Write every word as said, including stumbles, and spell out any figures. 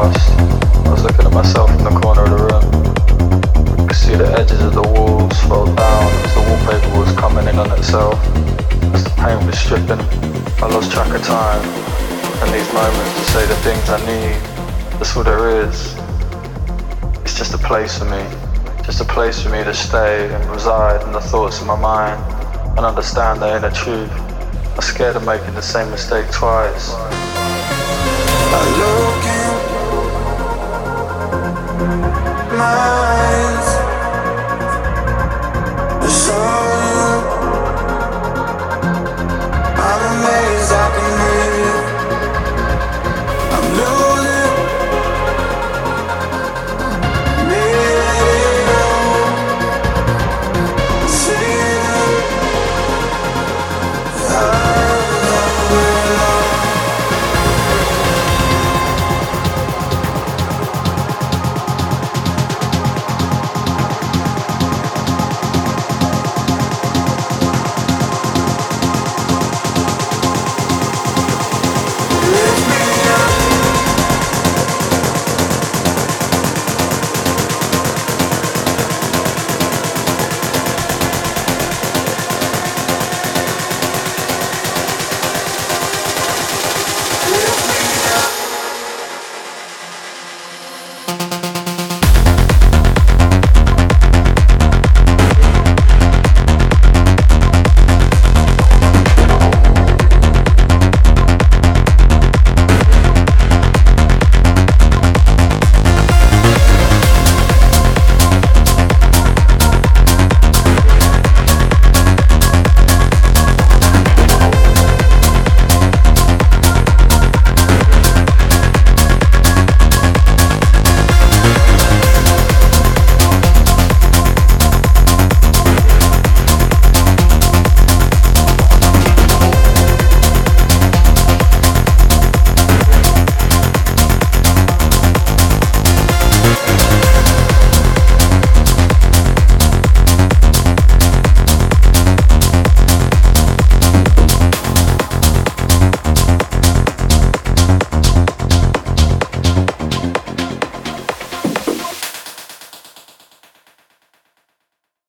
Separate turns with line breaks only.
past. I was looking at myself in the corner of the room. I could see the edges of the walls fold down as the wallpaper was coming in on itself. As the paint was stripping, I lost track of time. And these moments to say the things I need, that's all there is. It's just a place for me. Just a place for me to stay and reside in the thoughts of my mind and understand the inner truth. I'm scared of making the same mistake twice.
I look in my eyes